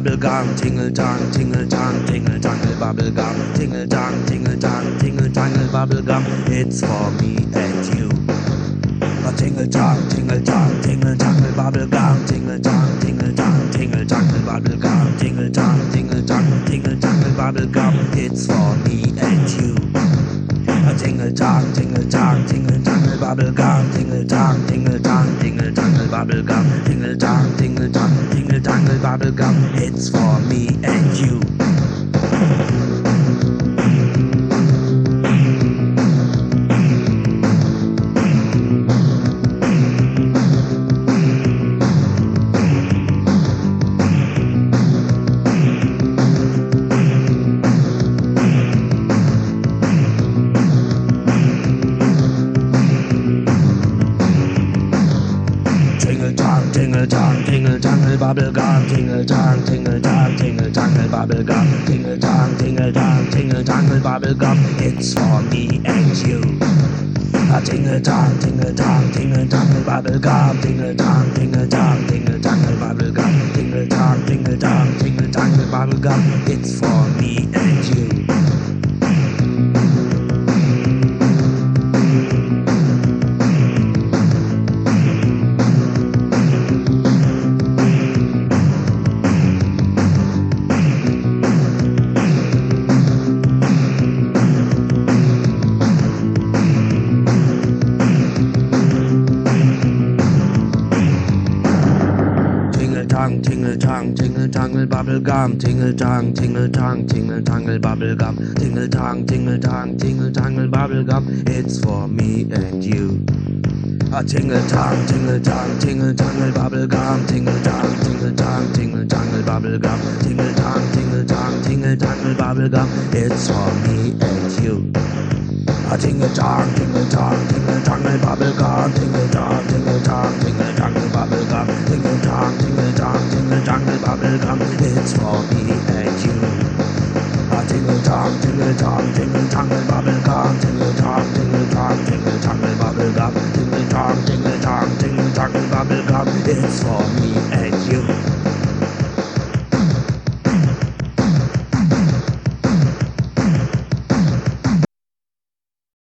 bubble gum, tingle tang, tingle tang, tingle tangle bubble gum, tingle tang, tingle tang, tingle tangle bubble gum. It's for me and you. A tingle tang, tingle tang, tingle tangle bubble gum, tingle tang, tingle tang, tingle tangle bubble gum, tingle tang, tingle tang, tingle tangle bubble gum. It's for me and you. A tingle tang, tingle tang, tingle tangle bubble gum, tingle tang, tingle tang, tingle tangle bubble gum, tingle tang, tingle tang, tingle tangle bubble gum. It's for me and you. Tingle tang, tingle tangle bubble gum, tingle tang, tingle tang, tingle tangle bubble gum, tingle tang, tingle tang, tingle tangle bubble gum. It's for me and you. A tingle tang, tingle tang, tingle tangle bubble gum, tingle tang, tingle tang, tingle tangle bubble gum, tingle tang, tingle tang, tingle tangle bubble gum. It's for me and you. Tingle tang, tingle tangle bubble gum, tingle tang, tingle tang, tingle tangle bubble gum, tingle tang, tingle tang, tingle tangle bubble gum. It's for me and you. A tingle tang, tingle tang, tingle tangle bubble gum, tingle tang, tingle tang, tingle tangle bubble gum, tingle tang, tingle tang, tingle tangle bubble gum. It's for me and you. A tingle tang, tingle tang, tingle tangle bubble gum, tingle tang, tingle tang, tingle tangle bubble gum, tingle tang, tingle tang, tingle tangle bubble gum. It's for me and you. A tingle tang, tingle tang, tingle tangle bubble gum, tingle tang, tingle tang, tingle tangle bubble gum, tingle tang, tingle tang, tingle tangle bubble gum. It's for me and you.